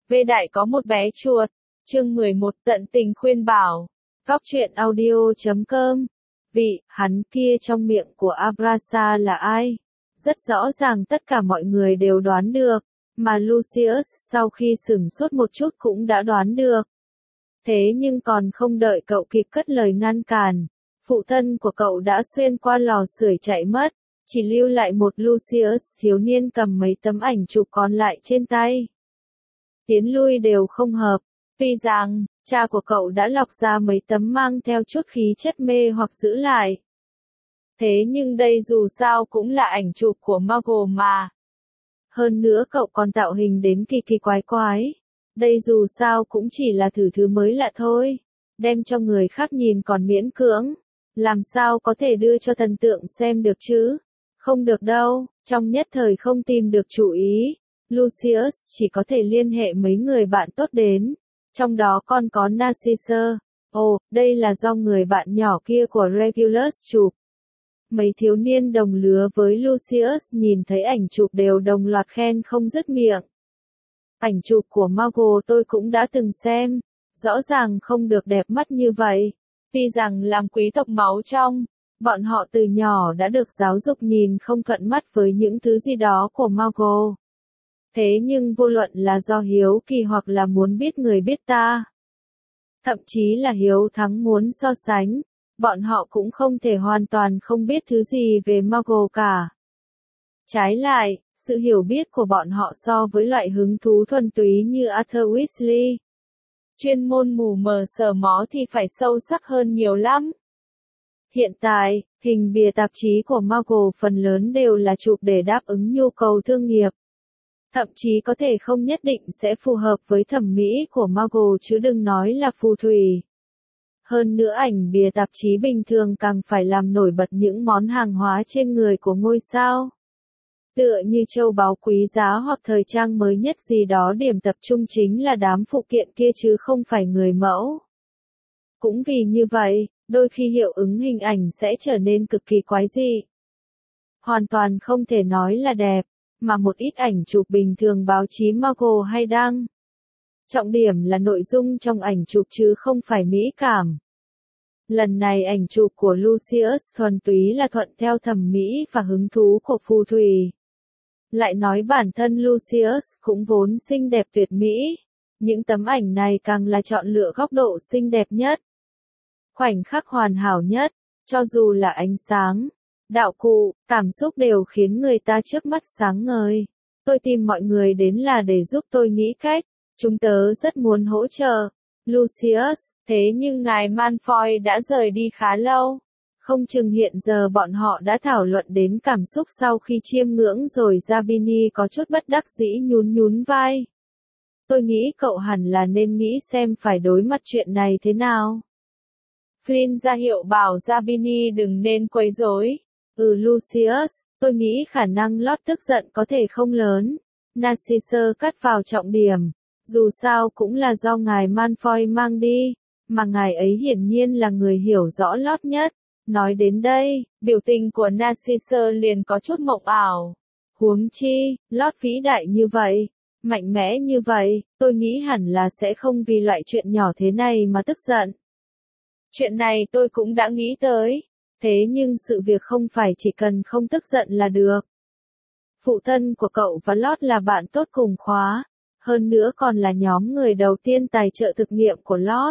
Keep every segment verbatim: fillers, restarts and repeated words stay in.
Vê Đại có một bé chuột. Chương mười một tận tình khuyên bảo. Góc truyện audio chấm com. Vị, hắn kia trong miệng của Abrasa là ai? Rất rõ ràng tất cả mọi người đều đoán được, mà Lucius sau khi sửng sốt một chút cũng đã đoán được. Thế nhưng còn không đợi cậu kịp cất lời ngăn cản, phụ thân của cậu đã xuyên qua lò sưởi chạy mất, chỉ lưu lại một Lucius thiếu niên cầm mấy tấm ảnh chụp còn lại trên tay. Tiến lui đều không hợp, tuy rằng, cha của cậu đã lọc ra mấy tấm mang theo chút khí chất mê hoặc giữ lại. Thế nhưng đây dù sao cũng là ảnh chụp của Margot mà. Hơn nữa cậu còn tạo hình đến kỳ kỳ quái quái. Đây dù sao cũng chỉ là thử thứ mới lạ thôi. Đem cho người khác nhìn còn miễn cưỡng. Làm sao có thể đưa cho thần tượng xem được chứ? Không được đâu, trong nhất thời không tìm được chủ ý. Lucius chỉ có thể liên hệ mấy người bạn tốt đến. Trong đó còn có Narcissus. Ồ, đây là do người bạn nhỏ kia của Regulus chụp. Mấy thiếu niên đồng lứa với Lucius nhìn thấy ảnh chụp đều đồng loạt khen không dứt miệng. Ảnh chụp của Margot tôi cũng đã từng xem, rõ ràng không được đẹp mắt như vậy. Tuy rằng làm quý tộc máu trong, bọn họ từ nhỏ đã được giáo dục nhìn không thuận mắt với những thứ gì đó của Margot. Thế nhưng vô luận là do hiếu kỳ hoặc là muốn biết người biết ta, thậm chí là hiếu thắng muốn so sánh, bọn họ cũng không thể hoàn toàn không biết thứ gì về Margot cả. Trái lại, sự hiểu biết của bọn họ so với loại hứng thú thuần túy như Arthur Weasley, chuyên môn mù mờ sờ mó thì phải sâu sắc hơn nhiều lắm. Hiện tại, hình bìa tạp chí của Margot phần lớn đều là chụp để đáp ứng nhu cầu thương nghiệp. Thậm chí có thể không nhất định sẽ phù hợp với thẩm mỹ của Margot chứ đừng nói là phù thủy. Hơn nữa ảnh bìa tạp chí bình thường càng phải làm nổi bật những món hàng hóa trên người của ngôi sao. Tựa như châu báu quý giá hoặc thời trang mới nhất gì đó, điểm tập trung chính là đám phụ kiện kia chứ không phải người mẫu. Cũng vì như vậy, đôi khi hiệu ứng hình ảnh sẽ trở nên cực kỳ quái dị. Hoàn toàn không thể nói là đẹp, mà một ít ảnh chụp bình thường báo chí Margot hay đăng. Trọng điểm là nội dung trong ảnh chụp chứ không phải mỹ cảm. Lần này ảnh chụp của Lucius thuần túy là thuận theo thẩm mỹ và hứng thú của phù thủy. Lại nói bản thân Lucius cũng vốn xinh đẹp tuyệt mỹ. Những tấm ảnh này càng là chọn lựa góc độ xinh đẹp nhất. Khoảnh khắc hoàn hảo nhất, cho dù là ánh sáng, đạo cụ, cảm xúc đều khiến người ta trước mắt sáng ngời. Tôi tìm mọi người đến là để giúp tôi nghĩ cách. Chúng tớ rất muốn hỗ trợ. Lucius, thế nhưng ngài Malfoy đã rời đi khá lâu. Không chừng hiện giờ bọn họ đã thảo luận đến cảm xúc sau khi chiêm ngưỡng rồi. Zabini có chút bất đắc dĩ nhún nhún vai. Tôi nghĩ cậu hẳn là nên nghĩ xem phải đối mặt chuyện này thế nào. Flynn ra hiệu bảo Zabini đừng nên quấy rối. Ừ Lucius, tôi nghĩ khả năng Lót tức giận có thể không lớn. Narcissus cắt vào trọng điểm. Dù sao cũng là do ngài Malfoy mang đi, mà ngài ấy hiển nhiên là người hiểu rõ Lót nhất. Nói đến đây, biểu tình của Narcissus liền có chút mộng ảo. Huống chi, Lót vĩ đại như vậy, mạnh mẽ như vậy, tôi nghĩ hẳn là sẽ không vì loại chuyện nhỏ thế này mà tức giận. Chuyện này tôi cũng đã nghĩ tới, thế nhưng sự việc không phải chỉ cần không tức giận là được. Phụ thân của cậu và Lót là bạn tốt cùng khóa. Hơn nữa còn là nhóm người đầu tiên tài trợ thực nghiệm của Lót.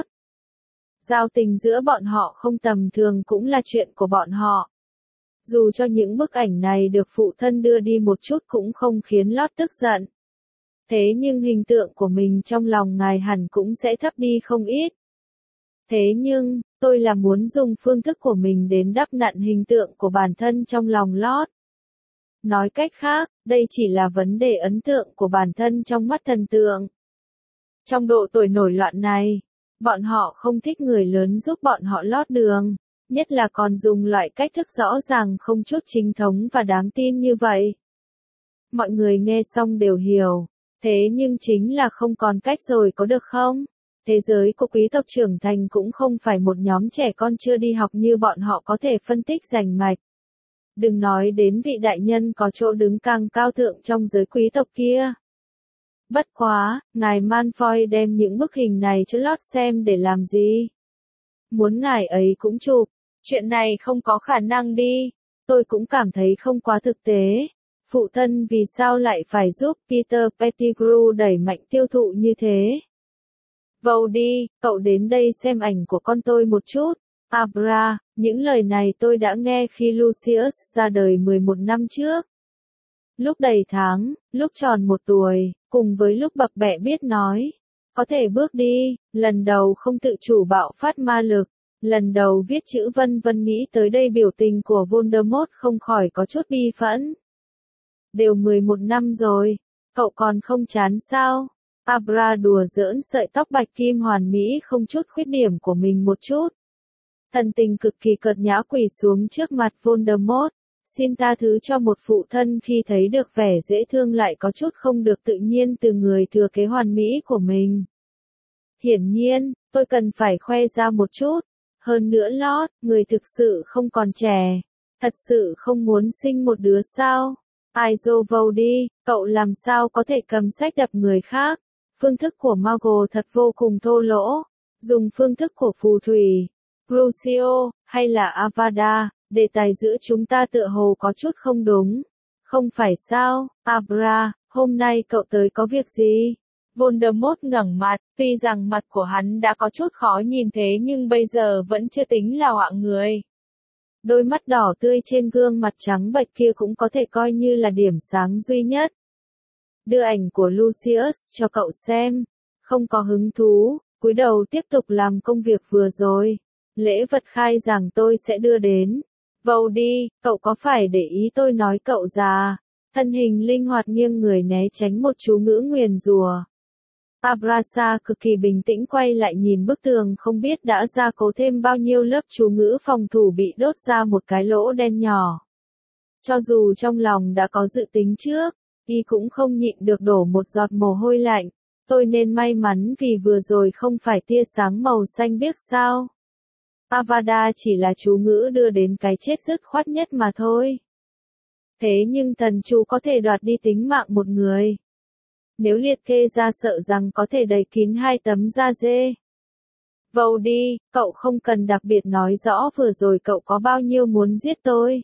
Giao tình giữa bọn họ không tầm thường cũng là chuyện của bọn họ. Dù cho những bức ảnh này được phụ thân đưa đi một chút cũng không khiến Lót tức giận. Thế nhưng hình tượng của mình trong lòng ngài hẳn cũng sẽ thấp đi không ít. Thế nhưng, tôi là muốn dùng phương thức của mình đến đắp nặn hình tượng của bản thân trong lòng Lót. Nói cách khác, đây chỉ là vấn đề ấn tượng của bản thân trong mắt thần tượng. Trong độ tuổi nổi loạn này, bọn họ không thích người lớn giúp bọn họ lót đường, nhất là còn dùng loại cách thức rõ ràng không chút chính thống và đáng tin như vậy. Mọi người nghe xong đều hiểu, thế nhưng chính là không còn cách rồi có được không? Thế giới của quý tộc trưởng thành cũng không phải một nhóm trẻ con chưa đi học như bọn họ có thể phân tích rành mạch. Đừng nói đến vị đại nhân có chỗ đứng càng cao thượng trong giới quý tộc kia. Bất quá, ngài Malfoy đem những bức hình này cho Lót xem để làm gì? Muốn ngài ấy cũng chụp. Chuyện này không có khả năng đi. Tôi cũng cảm thấy không quá thực tế. Phụ thân vì sao lại phải giúp Peter Pettigrew đẩy mạnh tiêu thụ như thế? Vào đi, cậu đến đây xem ảnh của con tôi một chút. Abra, những lời này tôi đã nghe khi Lucius ra đời mười một năm trước. Lúc đầy tháng, lúc tròn một tuổi, cùng với lúc bập bẹ biết nói. Có thể bước đi, lần đầu không tự chủ bạo phát ma lực, lần đầu viết chữ vân vân nghĩ tới đây biểu tình của Voldemort không khỏi có chút bi phẫn. Đều mười một năm rồi, cậu còn không chán sao? Abra đùa giỡn sợi tóc bạch kim hoàn mỹ không chút khuyết điểm của mình một chút. Thần tình cực kỳ cợt nhã quỳ xuống trước mặt Voldemort, xin tha thứ cho một phụ thân khi thấy được vẻ dễ thương lại có chút không được tự nhiên từ người thừa kế hoàn mỹ của mình. Hiển nhiên, tôi cần phải khoe ra một chút. Hơn nữa Lót, người thực sự không còn trẻ. Thật sự không muốn sinh một đứa sao? Ai dô vầu đi, cậu làm sao có thể cầm sách đập người khác? Phương thức của Muggle thật vô cùng thô lỗ. Dùng phương thức của phù thủy, Crucio, hay là Avada, đề tài giữa chúng ta tựa hồ có chút không đúng. Không phải sao, Abra, hôm nay cậu tới có việc gì? Voldemort ngẩng mặt, tuy rằng mặt của hắn đã có chút khó nhìn thế nhưng bây giờ vẫn chưa tính là họa người. Đôi mắt đỏ tươi trên gương mặt trắng bệch kia cũng có thể coi như là điểm sáng duy nhất. Đưa ảnh của Lucius cho cậu xem. Không có hứng thú, cúi đầu tiếp tục làm công việc vừa rồi. Lễ vật khai giảng tôi sẽ đưa đến. Vào đi, cậu có phải để ý tôi nói cậu già? Thân hình linh hoạt nghiêng người né tránh một chú ngữ nguyền rủa. Abrasa cực kỳ bình tĩnh quay lại nhìn bức tường không biết đã gia cố thêm bao nhiêu lớp chú ngữ phòng thủ bị đốt ra một cái lỗ đen nhỏ. Cho dù trong lòng đã có dự tính trước, y cũng không nhịn được đổ một giọt mồ hôi lạnh. Tôi nên may mắn vì vừa rồi không phải tia sáng màu xanh biếc sao. Avada chỉ là chú ngữ đưa đến cái chết dứt khoát nhất mà thôi. Thế nhưng thần chú có thể đoạt đi tính mạng một người. Nếu liệt kê ra sợ rằng có thể đầy kín hai tấm da dê. Vào đi, cậu không cần đặc biệt nói rõ vừa rồi cậu có bao nhiêu muốn giết tôi.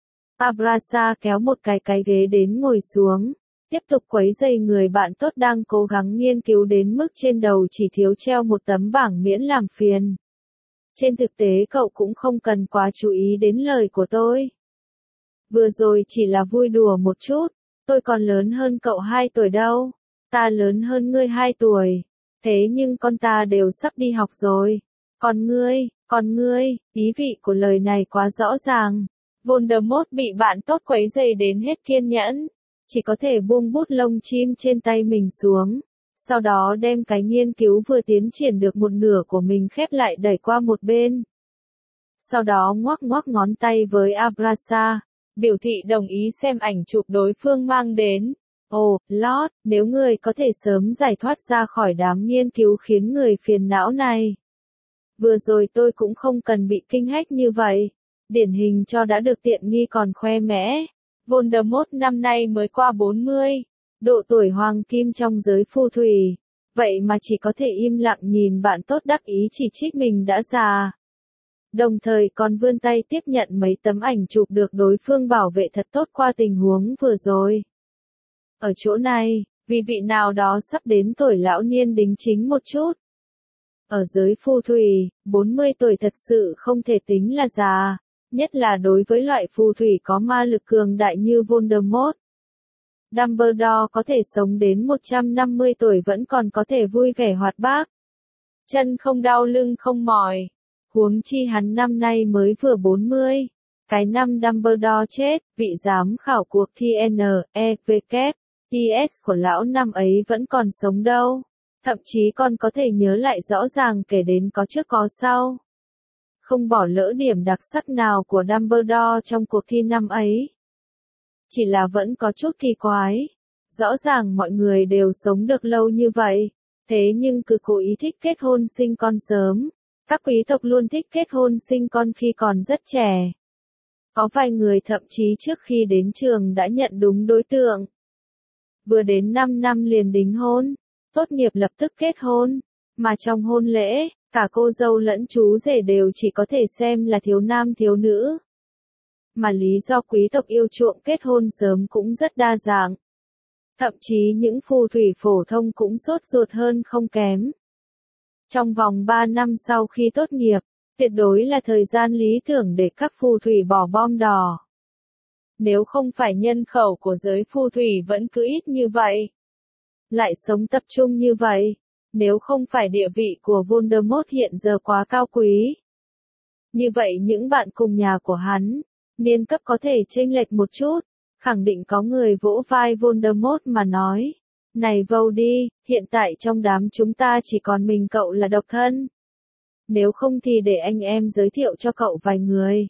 Abrasa kéo một cái cái ghế đến ngồi xuống, tiếp tục quấy rầy người bạn tốt đang cố gắng nghiên cứu đến mức trên đầu chỉ thiếu treo một tấm bảng miễn làm phiền. Trên thực tế cậu cũng không cần quá chú ý đến lời của tôi. Vừa rồi chỉ là vui đùa một chút, tôi còn lớn hơn cậu hai tuổi đâu. Ta lớn hơn ngươi hai tuổi, thế nhưng con ta đều sắp đi học rồi. Còn ngươi, còn ngươi, ý vị của lời này quá rõ ràng. Voldemort bị bạn tốt quấy rầy đến hết kiên nhẫn, chỉ có thể buông bút lông chim trên tay mình xuống, sau đó đem cái nghiên cứu vừa tiến triển được một nửa của mình khép lại đẩy qua một bên. Sau đó ngoắc ngoắc ngón tay với Abrasa, biểu thị đồng ý xem ảnh chụp đối phương mang đến. Ồ, Lót, nếu người có thể sớm giải thoát ra khỏi đám nghiên cứu khiến người phiền não này. Vừa rồi tôi cũng không cần bị kinh hách như vậy. Điển hình cho đã được tiện nghi còn khoe mẽ. Voldemort năm nay mới qua bốn mươi. Độ tuổi hoàng kim trong giới phù thủy. Vậy mà chỉ có thể im lặng nhìn bạn tốt đắc ý chỉ trích mình đã già. Đồng thời còn vươn tay tiếp nhận mấy tấm ảnh chụp được đối phương bảo vệ thật tốt qua tình huống vừa rồi. Ở chỗ này, vì vị nào đó sắp đến tuổi lão niên đính chính một chút. Ở giới phù thủy, bốn mươi tuổi thật sự không thể tính là già, nhất là đối với loại phù thủy có ma lực cường đại như Voldemort. Dumbledore có thể sống đến một trăm năm mươi tuổi vẫn còn có thể vui vẻ hoạt bát. Chân không đau lưng không mỏi. Huống chi hắn năm nay mới vừa bốn mươi. Cái năm Dumbledore chết, vị giám khảo cuộc thi N E W T S của lão năm ấy vẫn còn sống đâu. Thậm chí còn có thể nhớ lại rõ ràng kể đến có trước có sau. Không bỏ lỡ điểm đặc sắc nào của Dumbledore trong cuộc thi năm ấy. Chỉ là vẫn có chút kỳ quái. Rõ ràng mọi người đều sống được lâu như vậy. Thế nhưng cứ cố ý thích kết hôn sinh con sớm. Các quý tộc luôn thích kết hôn sinh con khi còn rất trẻ. Có vài người thậm chí trước khi đến trường đã nhận đúng đối tượng. Vừa đến năm năm liền đính hôn, tốt nghiệp lập tức kết hôn, mà trong hôn lễ, cả cô dâu lẫn chú rể đều chỉ có thể xem là thiếu nam thiếu nữ. Mà lý do quý tộc yêu chuộng kết hôn sớm cũng rất đa dạng. Thậm chí những phù thủy phổ thông cũng sốt ruột hơn không kém. Trong vòng ba năm sau khi tốt nghiệp, tuyệt đối là thời gian lý tưởng để các phù thủy bỏ bom đỏ. Nếu không phải nhân khẩu của giới phù thủy vẫn cứ ít như vậy, lại sống tập trung như vậy, nếu không phải địa vị của Voldemort hiện giờ quá cao quý. Như vậy những bạn cùng nhà của hắn, niên cấp có thể chênh lệch một chút, khẳng định có người vỗ vai Voldemort mà nói, này Voldy, hiện tại trong đám chúng ta chỉ còn mình cậu là độc thân. Nếu không thì để anh em giới thiệu cho cậu vài người.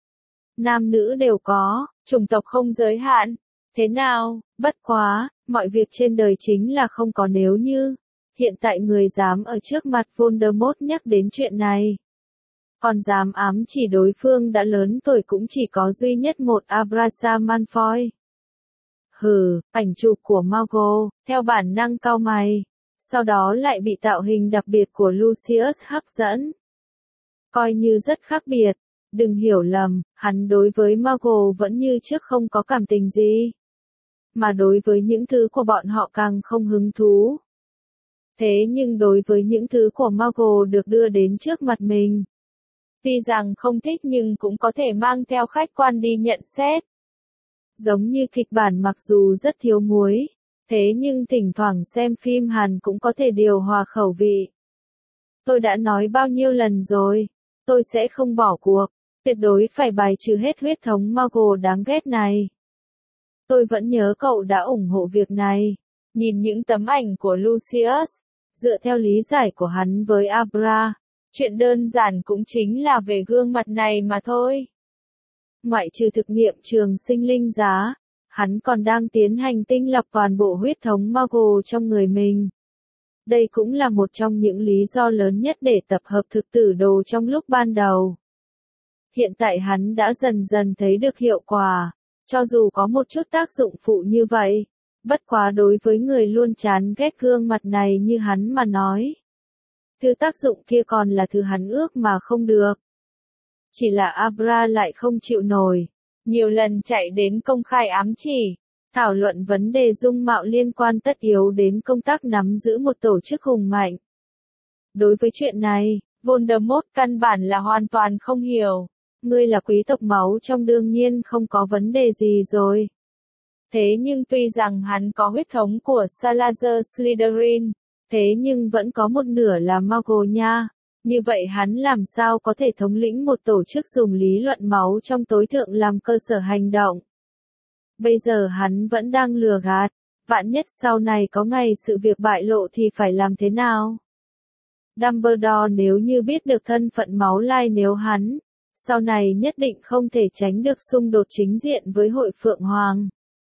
Nam nữ đều có, chủng tộc không giới hạn. Thế nào, bất quá, mọi việc trên đời chính là không có nếu như. Hiện tại người dám ở trước mặt Voldemort nhắc đến chuyện này. Còn dám ám chỉ đối phương đã lớn tuổi cũng chỉ có duy nhất một Abrasa Malfoy. Hừ, ảnh chụp của Muggle, theo bản năng cau mày. Sau đó lại bị tạo hình đặc biệt của Lucius hấp dẫn. Coi như rất khác biệt. Đừng hiểu lầm, hắn đối với Muggle vẫn như trước không có cảm tình gì. Mà đối với những thứ của bọn họ càng không hứng thú. Thế nhưng đối với những thứ của Muggle được đưa đến trước mặt mình, tuy rằng không thích nhưng cũng có thể mang theo khách quan đi nhận xét. Giống như kịch bản mặc dù rất thiếu muối, thế nhưng thỉnh thoảng xem phim Hàn cũng có thể điều hòa khẩu vị. Tôi đã nói bao nhiêu lần rồi, tôi sẽ không bỏ cuộc, tuyệt đối phải bài trừ hết huyết thống Muggle đáng ghét này. Tôi vẫn nhớ cậu đã ủng hộ việc này. Nhìn những tấm ảnh của Lucius, dựa theo lý giải của hắn với Abra, chuyện đơn giản cũng chính là về gương mặt này mà thôi. Ngoại trừ thực nghiệm trường sinh linh giá, hắn còn đang tiến hành tinh lọc toàn bộ huyết thống Muggle trong người mình. Đây cũng là một trong những lý do lớn nhất để tập hợp thực tử đồ trong lúc ban đầu. Hiện tại hắn đã dần dần thấy được hiệu quả, cho dù có một chút tác dụng phụ như vậy. Bất quá đối với người luôn chán ghét gương mặt này như hắn mà nói. Thứ tác dụng kia còn là thứ hắn ước mà không được. Chỉ là Abra lại không chịu nổi. Nhiều lần chạy đến công khai ám chỉ, thảo luận vấn đề dung mạo liên quan tất yếu đến công tác nắm giữ một tổ chức hùng mạnh. Đối với chuyện này, Voldemort căn bản là hoàn toàn không hiểu. Ngươi là quý tộc máu trong đương nhiên không có vấn đề gì rồi. Thế nhưng tuy rằng hắn có huyết thống của Salazar Slytherin, thế nhưng vẫn có một nửa là Muggle nha. Như vậy hắn làm sao có thể thống lĩnh một tổ chức dùng lý luận máu trong tối thượng làm cơ sở hành động. Bây giờ hắn vẫn đang lừa gạt, vạn nhất sau này có ngày sự việc bại lộ thì phải làm thế nào? Dumbledore nếu như biết được thân phận máu lai nếu hắn, sau này nhất định không thể tránh được xung đột chính diện với hội Phượng Hoàng.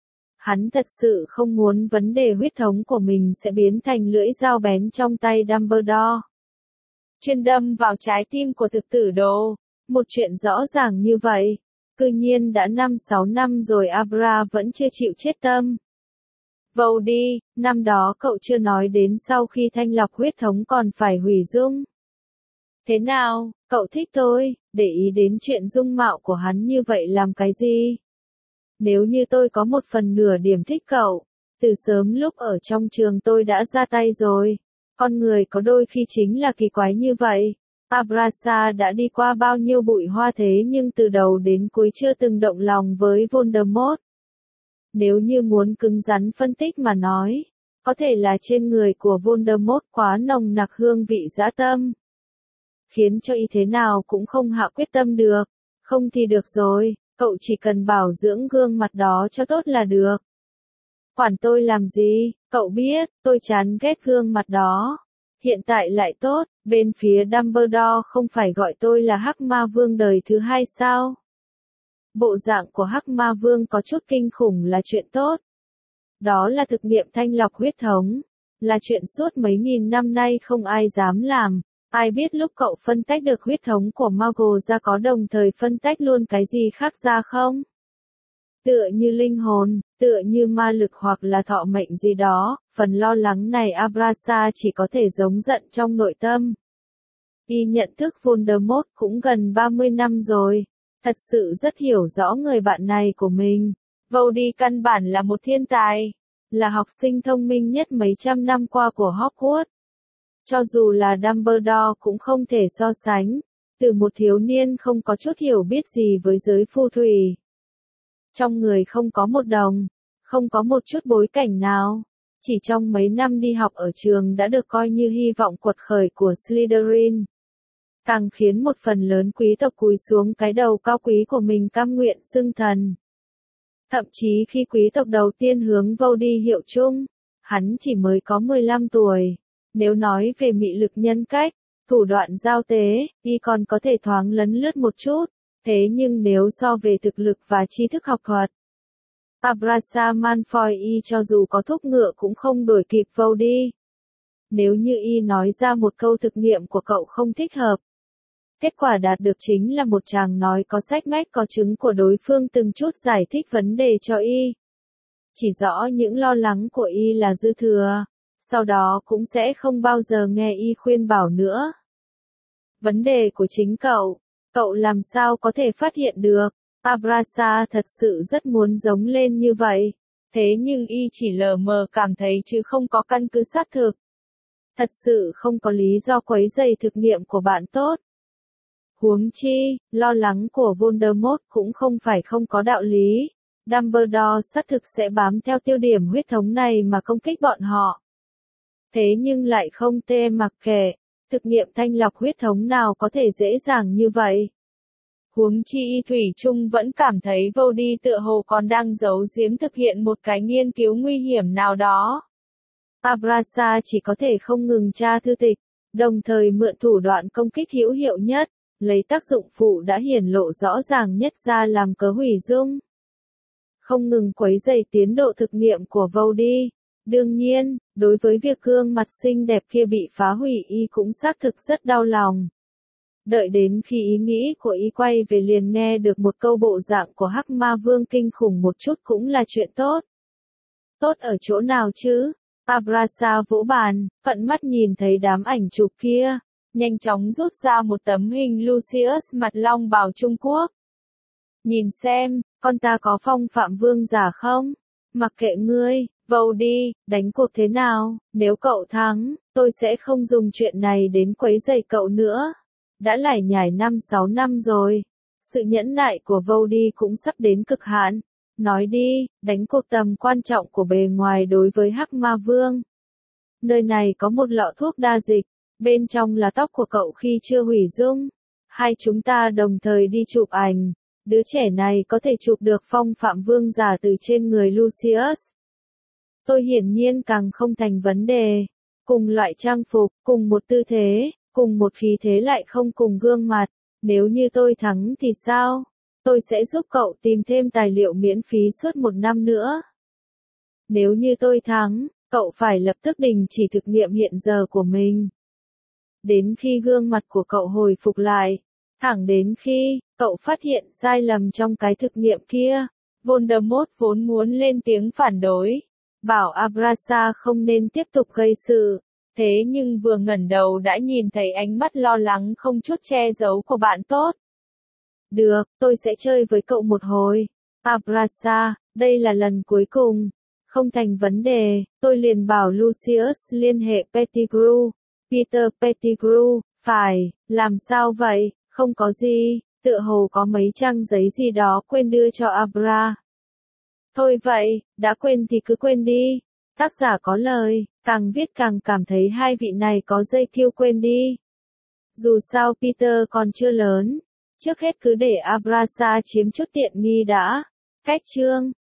Hắn thật sự không muốn vấn đề huyết thống của mình sẽ biến thành lưỡi dao bén trong tay Dumbledore. Chuyên đâm vào trái tim của thực tử đồ, một chuyện rõ ràng như vậy, cư nhiên đã năm sáu năm rồi Abra vẫn chưa chịu chết tâm. Voldy, năm đó cậu chưa nói đến sau khi thanh lọc huyết thống còn phải hủy dung. Thế nào, cậu thích tôi, để ý đến chuyện dung mạo của hắn như vậy làm cái gì? Nếu như tôi có một phần nửa điểm thích cậu, từ sớm lúc ở trong trường tôi đã ra tay rồi. Con người có đôi khi chính là kỳ quái như vậy. Abrasa đã đi qua bao nhiêu bụi hoa thế nhưng từ đầu đến cuối chưa từng động lòng với Voldemort. Nếu như muốn cứng rắn phân tích mà nói, có thể là trên người của Voldemort quá nồng nặc hương vị dã tâm. Khiến cho y thế nào cũng không hạ quyết tâm được. Không thì được rồi, cậu chỉ cần bảo dưỡng gương mặt đó cho tốt là được. Quản tôi làm gì, cậu biết, tôi chán ghét gương mặt đó. Hiện tại lại tốt, bên phía Dumbledore không phải gọi tôi là Hắc Ma Vương đời thứ hai sao? Bộ dạng của Hắc Ma Vương có chút kinh khủng là chuyện tốt. Đó là thực nghiệm thanh lọc huyết thống, là chuyện suốt mấy nghìn năm nay không ai dám làm. Ai biết lúc cậu phân tách được huyết thống của Muggle ra có đồng thời phân tách luôn cái gì khác ra không? Tựa như linh hồn, tựa như ma lực hoặc là thọ mệnh gì đó, phần lo lắng này Abrasa chỉ có thể giống giận trong nội tâm. Y nhận thức Voldemort cũng gần ba mươi năm rồi, thật sự rất hiểu rõ người bạn này của mình. Voldy căn bản là một thiên tài, là học sinh thông minh nhất mấy trăm năm qua của Hogwarts. Cho dù là Dumbledore cũng không thể so sánh, từ một thiếu niên không có chút hiểu biết gì với giới phù thủy. Trong người không có một đồng, không có một chút bối cảnh nào, chỉ trong mấy năm đi học ở trường đã được coi như hy vọng quật khởi của Slytherin. Càng khiến một phần lớn quý tộc cúi xuống cái đầu cao quý của mình cam nguyện xưng thần. Thậm chí khi quý tộc đầu tiên hướng Voldy hiệu chung, hắn chỉ mới có mười lăm tuổi. Nếu nói về mị lực nhân cách, thủ đoạn giao tế, y còn có thể thoáng lấn lướt một chút, thế nhưng nếu so về thực lực và tri thức học thuật, Abrasa Malfoy y cho dù có thúc ngựa cũng không đuổi kịp Voldy. Nếu như y nói ra một câu thực nghiệm của cậu không thích hợp, kết quả đạt được chính là một chàng nói có sách mách có chứng của đối phương từng chút giải thích vấn đề cho y. Chỉ rõ những lo lắng của y là dư thừa, sau đó cũng sẽ không bao giờ nghe y khuyên bảo nữa. Vấn đề của chính cậu, cậu làm sao có thể phát hiện được? Abrasa thật sự rất muốn giống lên như vậy, thế nhưng y chỉ lờ mờ cảm thấy chứ không có căn cứ xác thực. Thật sự không có lý do quấy rầy thực nghiệm của bạn tốt. Huống chi, lo lắng của Voldemort cũng không phải không có đạo lý. Dumbledore xác thực sẽ bám theo tiêu điểm huyết thống này mà công kích bọn họ. Thế nhưng lại không tê mặc kệ, thực nghiệm thanh lọc huyết thống nào có thể dễ dàng như vậy. Huống chi y thủy chung vẫn cảm thấy Voldy tựa hồ còn đang giấu giếm thực hiện một cái nghiên cứu nguy hiểm nào đó. Abrasa chỉ có thể không ngừng tra thư tịch, đồng thời mượn thủ đoạn công kích hữu hiệu nhất, lấy tác dụng phụ đã hiển lộ rõ ràng nhất ra làm cớ hủy dung. Không ngừng quấy rầy tiến độ thực nghiệm của Voldy. Đương nhiên, đối với việc gương mặt xinh đẹp kia bị phá hủy y cũng xác thực rất đau lòng. Đợi đến khi ý nghĩ của y quay về liền nghe được một câu bộ dạng của Hắc Ma Vương kinh khủng một chút cũng là chuyện tốt. Tốt ở chỗ nào chứ? Abrasa vỗ bàn, cận mắt nhìn thấy đám ảnh chụp kia, nhanh chóng rút ra một tấm hình Lucius mặt long bào Trung Quốc. Nhìn xem, con ta có phong phạm vương giả không? Mặc kệ ngươi, Voldy, đánh cuộc thế nào? Nếu cậu thắng, tôi sẽ không dùng chuyện này đến quấy rầy cậu nữa. Đã lải nhải năm sáu năm rồi. Sự nhẫn nại của Voldy cũng sắp đến cực hạn. Nói đi, đánh cuộc tầm quan trọng của bề ngoài đối với Hắc Ma Vương. Nơi này có một lọ thuốc đa dịch, bên trong là tóc của cậu khi chưa hủy dung. Hai chúng ta đồng thời đi chụp ảnh. Đứa trẻ này có thể chụp được phong phạm vương giả từ trên người Lucius. Tôi hiển nhiên càng không thành vấn đề. Cùng loại trang phục, cùng một tư thế, cùng một khí thế lại không cùng gương mặt. Nếu như tôi thắng thì sao? Tôi sẽ giúp cậu tìm thêm tài liệu miễn phí suốt một năm nữa. Nếu như tôi thắng, cậu phải lập tức đình chỉ thực nghiệm hiện giờ của mình. Đến khi gương mặt của cậu hồi phục lại, thẳng đến khi cậu phát hiện sai lầm trong cái thực nghiệm kia, Voldemort vốn muốn lên tiếng phản đối, bảo Abrasa không nên tiếp tục gây sự, thế nhưng vừa ngẩng đầu đã nhìn thấy ánh mắt lo lắng không chút che giấu của bạn tốt. Được, tôi sẽ chơi với cậu một hồi. Abrasa, đây là lần cuối cùng. Không thành vấn đề, tôi liền bảo Lucius liên hệ Pettigrew. Peter Pettigrew, phải, làm sao vậy? Không có gì, tựa hồ có mấy trang giấy gì đó quên đưa cho Abra. Thôi vậy, đã quên thì cứ quên đi. Tác giả có lời, càng viết càng cảm thấy hai vị này có dây thiêu quên đi. Dù sao Peter còn chưa lớn, trước hết cứ để Abrasa chiếm chút tiện nghi đã. Cách chương